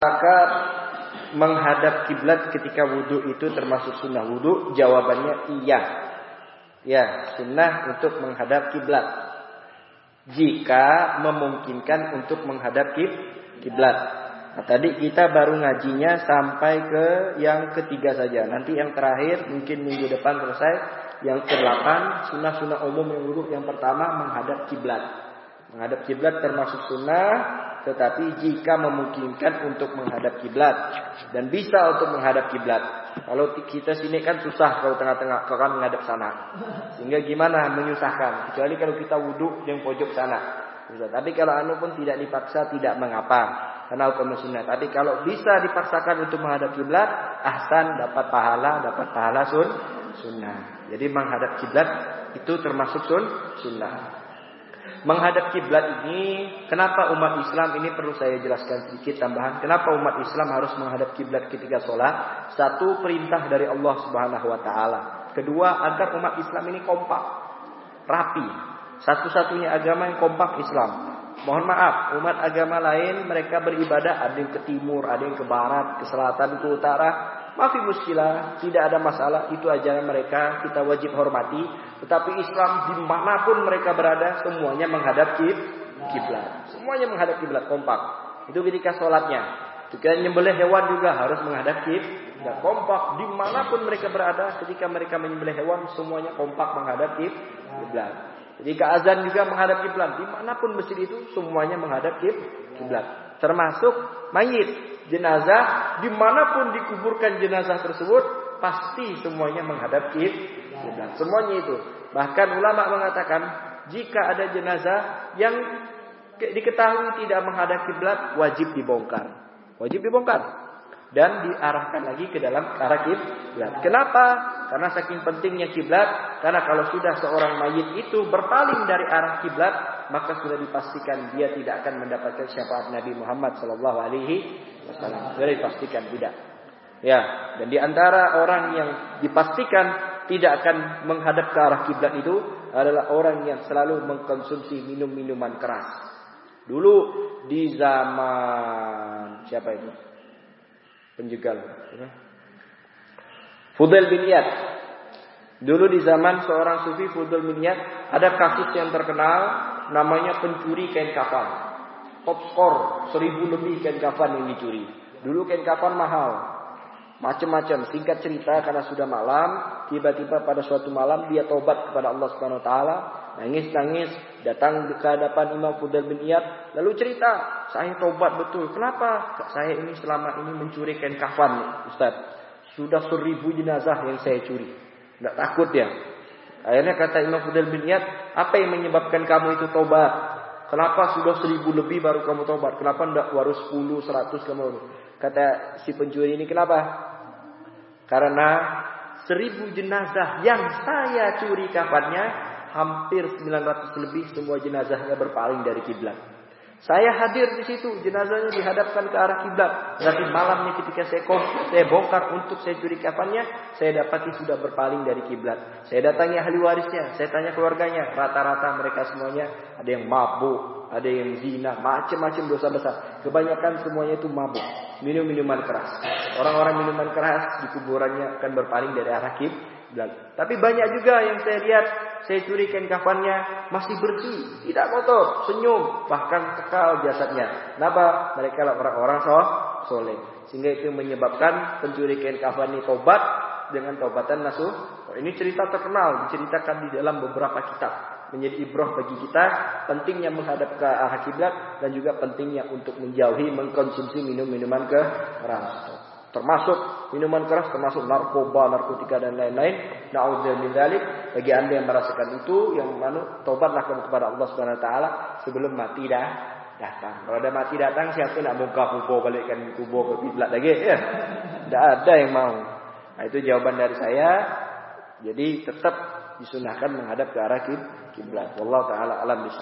Apakah menghadap kiblat ketika wudhu itu termasuk sunnah wudhu? Jawabannya iya. Ya, sunnah untuk menghadap kiblat. Jika memungkinkan untuk menghadap kiblat. Nah, tadi kita baru ngajinya sampai ke yang ketiga saja. Nanti yang terakhir mungkin minggu depan selesai. Yang ke-8 sunnah-sunnah umum yang wudhu. Yang pertama menghadap kiblat. Menghadap kiblat termasuk sunnah. Tetapi jika memungkinkan untuk menghadap kiblat dan bisa untuk menghadap kiblat. Kalau kita sini kan susah kalau tengah-tengah kalau menghadap sana. Sehingga gimana menyusahkan. Kecuali kalau kita wudhu yang pojok sana. Tapi kalau anu pun tidak dipaksa tidak mengapa. Karena hukum sunnah. Tapi kalau bisa dipaksakan untuk menghadap kiblat, ahsan dapat pahala sunnah. Jadi menghadap kiblat itu termasuk sunnah. Menghadap kiblat ini, kenapa umat Islam ini perlu saya jelaskan sedikit tambahan. Kenapa umat Islam harus menghadap kiblat ketika sholat? Satu, perintah dari Allah Subhanahu Wa Taala. Kedua, agar umat Islam ini kompak, rapi. Satu-satunya agama yang kompak Islam. Mohon maaf, umat agama lain mereka beribadah ada yang ke timur, ada yang ke barat, ke selatan, ke utara. Maafi muskilah, tidak ada masalah. Itu ajaran mereka, kita wajib hormati. Tetapi Islam dimanapun mereka berada, semuanya menghadap kiblat. Semuanya menghadap kiblat, kompak. Itu ketika sholatnya. Ketika nyembelih hewan juga harus menghadap kiblat, kompak. Dimanapun mereka berada, ketika mereka menyembelih hewan, semuanya kompak menghadap kiblat. Ketika azan juga menghadap kiblat. Dimanapun masjid itu, semuanya menghadap kiblat. Termasuk mayit. Jenazah, dimanapun dikuburkan jenazah tersebut, pasti semuanya menghadap kiblat. Semuanya itu. Bahkan ulama mengatakan, jika ada jenazah yang diketahui tidak menghadap kiblat, wajib dibongkar. Wajib dibongkar. Dan diarahkan lagi ke dalam arah kiblat. Kenapa? Karena saking pentingnya kiblat. Karena kalau sudah seorang mayit itu berpaling dari arah kiblat, maka sudah dipastikan dia tidak akan mendapatkan syafaat Nabi Muhammad SAW. Sudah dipastikan tidak. Ya, dan di antara orang yang dipastikan tidak akan menghadap ke arah kiblat itu adalah orang yang selalu mengkonsumsi minum-minuman keras. Dulu di zaman siapa itu? Penjegal. Fudail bin Iyad. Dulu di zaman seorang sufi Fudail bin Iyad ada kasus yang terkenal namanya pencuri kain kafan. Top skor 1000 lebih kain kafan yang dicuri. Dulu kain kafan mahal. Macam-macam. Singkat cerita karena sudah malam, tiba-tiba pada suatu malam dia tobat kepada Allah Subhanahu Wa Taala, nangis-nangis, datang ke hadapan Imam Fudail bin Iyad, lalu cerita, saya tobat betul. Kenapa? Saya ini selama ini mencuri kain kafan, Ustaz. Sudah 1000 jenazah yang saya curi. Tidak takut ya. Akhirnya kata Imam Fudail bin Iyad, apa yang menyebabkan kamu itu tobat? Kenapa sudah 1000 lebih baru kamu tobat? Kenapa tidak baru 10, 100 kamu? Kata si pencuri ini, kenapa? Karena 1000 jenazah yang saya curi kafannya, hampir 900 lebih semua jenazahnya berpaling dari kiblat. Saya hadir di situ, jenazahnya dihadapkan ke arah kiblat. Tapi malamnya ketika saya bongkar untuk saya curi kafannya, saya dapati sudah berpaling dari kiblat. Saya datangi ahli warisnya, saya tanya keluarganya, rata-rata mereka semuanya ada yang mabuk, ada yang zina, macam-macam dosa besar. Kebanyakan semuanya itu mabuk, minum-minuman keras. Orang-orang minuman keras di kuburannya akan berpaling dari arah kiblat. Tapi banyak juga yang saya lihat, saya curi kain kafannya masih bersih, tidak kotor, senyum, bahkan kekal jasadnya. Kenapa? Mereka lah orang-orang soleh. Sehingga itu menyebabkan pencuri kain kafan ini tobat dengan tobatan nasuh. Ini cerita terkenal, diceritakan di dalam beberapa kitab. Menjadi ibrah bagi kita, pentingnya menghadap ke arah kiblat dan juga pentingnya untuk menjauhi mengkonsumsi minum-minuman keras. Termasuk minuman keras, termasuk narkoba, narkotika dan lain-lain. Na'udzubillah min dzalik. Bagi Anda yang merasakan itu, yang tobatlah kepada Allah Subhanahu Wa Taala sebelum mati datang. Kalau ada mati datang, siapa nak bongkar kubur, balikkan kubur ke kiblat lagi? Ya, tidak ada yang mau. Nah, itu jawaban dari saya. Jadi tetap disunahkan menghadap ke arah kiblat. Wallahu taala alam.